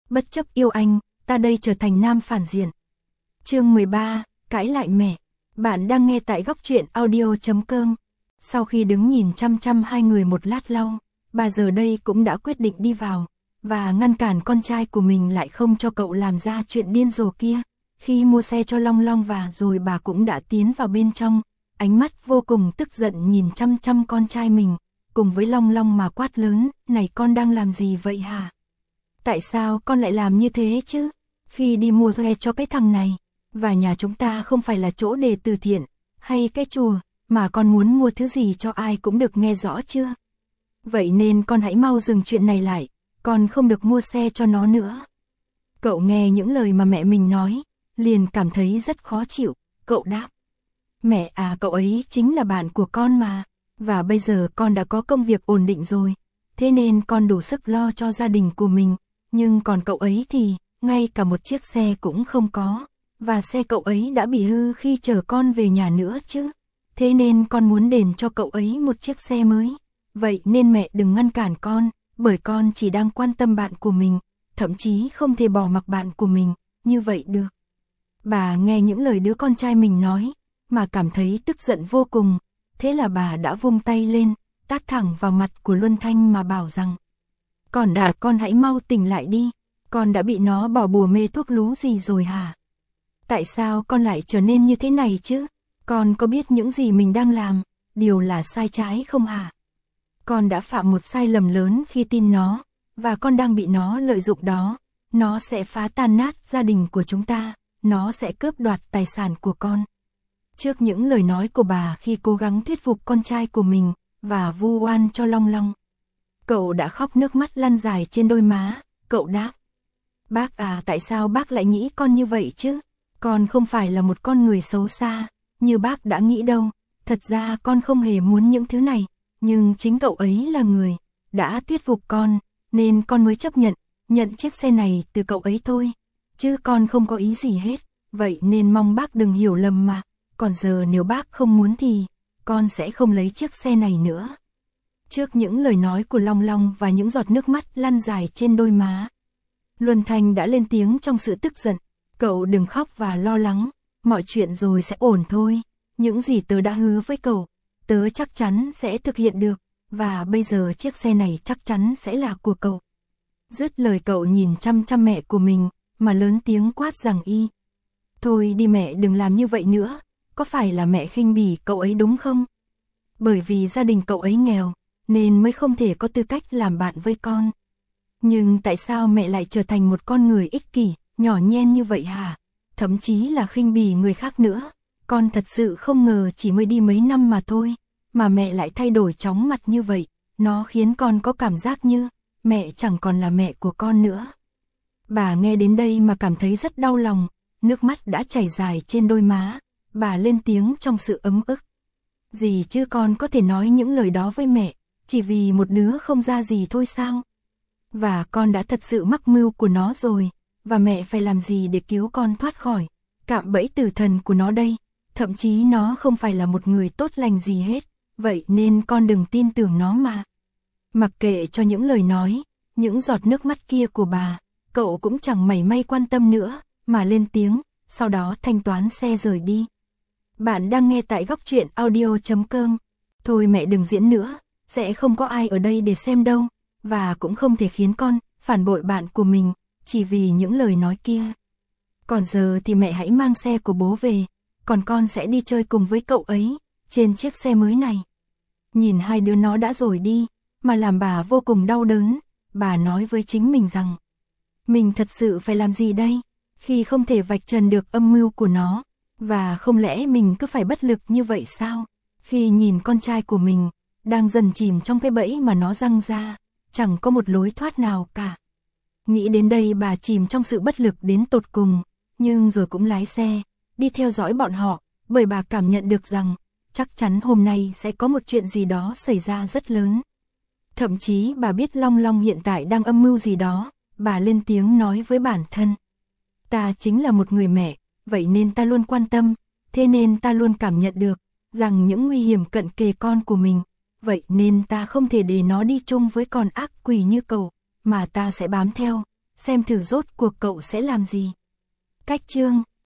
bất chấp yêu anh, ta đây trở thành nam phản diện. Chương 13, cãi lại mẹ. Bạn đang nghe tại góc truyện audio.com. Sau khi đứng nhìn chăm chăm hai người một lát lâu, bà giờ đây cũng đã quyết định đi vào, và ngăn cản con trai của mình lại không cho cậu làm ra chuyện điên rồ kia. Khi mua xe cho Long Long và rồi bà cũng đã tiến vào bên trong, ánh mắt vô cùng tức giận nhìn chăm chăm con trai mình, cùng với Long Long mà quát lớn, này con đang làm gì vậy hả? Tại sao con lại làm như thế chứ? Khi đi mua xe cho cái thằng này, và nhà chúng ta không phải là chỗ để từ thiện, hay cái chùa, mà con muốn mua thứ gì cho ai cũng được nghe rõ chưa? Vậy nên con hãy mau dừng chuyện này lại, con không được mua xe cho nó nữa. Cậu nghe những lời mà mẹ mình nói, liền cảm thấy rất khó chịu, cậu đáp. Mẹ à, cậu ấy chính là bạn của con mà, và bây giờ con đã có công việc ổn định rồi, thế nên con đủ sức lo cho gia đình của mình, nhưng còn cậu ấy thì, ngay cả một chiếc xe cũng không có, và xe cậu ấy đã bị hư khi chở con về nhà nữa chứ, thế nên con muốn đền cho cậu ấy một chiếc xe mới, vậy nên mẹ đừng ngăn cản con, bởi con chỉ đang quan tâm bạn của mình, thậm chí không thể bỏ mặc bạn của mình, như vậy được. Bà nghe những lời đứa con trai mình nói, mà cảm thấy tức giận vô cùng, thế là bà đã vung tay lên, tát thẳng vào mặt của Luân Thanh mà bảo rằng, con hãy mau tỉnh lại đi, con đã bị nó bỏ bùa mê thuốc lú gì rồi hả? Tại sao con lại trở nên như thế này chứ? Con có biết những gì mình đang làm, điều là sai trái không hả? Con đã phạm một sai lầm lớn khi tin nó, và con đang bị nó lợi dụng đó, nó sẽ phá tan nát gia đình của chúng ta, nó sẽ cướp đoạt tài sản của con. Trước những lời nói của bà khi cố gắng thuyết phục con trai của mình, và vu oan cho Long Long, cậu đã khóc nước mắt lăn dài trên đôi má, cậu đáp. Bác à, tại sao bác lại nghĩ con như vậy chứ? Con không phải là một con người xấu xa, như bác đã nghĩ đâu, thật ra con không hề muốn những thứ này, nhưng chính cậu ấy là người đã thuyết phục con, nên con mới chấp nhận chiếc xe này từ cậu ấy thôi, chứ con không có ý gì hết, vậy nên mong bác đừng hiểu lầm mà, còn giờ nếu bác không muốn thì, con sẽ không lấy chiếc xe này nữa. Trước những lời nói của Long Long và những giọt nước mắt lăn dài trên đôi má, Luân Thanh đã lên tiếng trong sự tức giận, cậu đừng khóc và lo lắng, mọi chuyện rồi sẽ ổn thôi, những gì tớ đã hứa với cậu, tớ chắc chắn sẽ thực hiện được, và bây giờ chiếc xe này chắc chắn sẽ là của cậu. Dứt lời cậu nhìn chăm chăm mẹ của mình, mà lớn tiếng quát rằng thôi đi mẹ, đừng làm như vậy nữa, có phải là mẹ khinh bỉ cậu ấy đúng không? Bởi vì gia đình cậu ấy nghèo, nên mới không thể có tư cách làm bạn với con. Nhưng tại sao mẹ lại trở thành một con người ích kỷ, nhỏ nhen như vậy hả? Thậm chí là khinh bỉ người khác nữa. Con thật sự không ngờ chỉ mới đi mấy năm mà thôi, mà mẹ lại thay đổi chóng mặt như vậy. Nó khiến con có cảm giác như mẹ chẳng còn là mẹ của con nữa. Bà nghe đến đây mà cảm thấy rất đau lòng, nước mắt đã chảy dài trên đôi má. Bà lên tiếng trong sự ấm ức. Gì chứ, con có thể nói những lời đó với mẹ, chỉ vì một đứa không ra gì thôi sao? Và con đã thật sự mắc mưu của nó rồi, và mẹ phải làm gì để cứu con thoát khỏi cạm bẫy tử thần của nó đây? Thậm chí nó không phải là một người tốt lành gì hết, vậy nên con đừng tin tưởng nó mà. Mặc kệ cho những lời nói, những giọt nước mắt kia của bà, cậu cũng chẳng mảy may quan tâm nữa, mà lên tiếng, sau đó thanh toán xe rời đi. Bạn đang nghe tại góc truyện audio.com. Thôi mẹ đừng diễn nữa, sẽ không có ai ở đây để xem đâu, và cũng không thể khiến con phản bội bạn của mình, chỉ vì những lời nói kia. Còn giờ thì mẹ hãy mang xe của bố về, còn con sẽ đi chơi cùng với cậu ấy, trên chiếc xe mới này. Nhìn hai đứa nó đã rồi đi, mà làm bà vô cùng đau đớn, bà nói với chính mình rằng, mình thật sự phải làm gì đây, khi không thể vạch trần được âm mưu của nó, và không lẽ mình cứ phải bất lực như vậy sao? Khi nhìn con trai của mình, đang dần chìm trong cái bẫy mà nó giăng ra, chẳng có một lối thoát nào cả. Nghĩ đến đây bà chìm trong sự bất lực đến tột cùng, nhưng rồi cũng lái xe, đi theo dõi bọn họ, bởi bà cảm nhận được rằng, chắc chắn hôm nay sẽ có một chuyện gì đó xảy ra rất lớn. Thậm chí bà biết Long Long hiện tại đang âm mưu gì đó, bà lên tiếng nói với bản thân. Ta chính là một người mẹ, vậy nên ta luôn quan tâm, thế nên ta luôn cảm nhận được, rằng những nguy hiểm cận kề con của mình, vậy nên ta không thể để nó đi chung với con ác quỷ như cậu, mà ta sẽ bám theo, Xem thử rốt cuộc cậu sẽ làm gì. Cách chương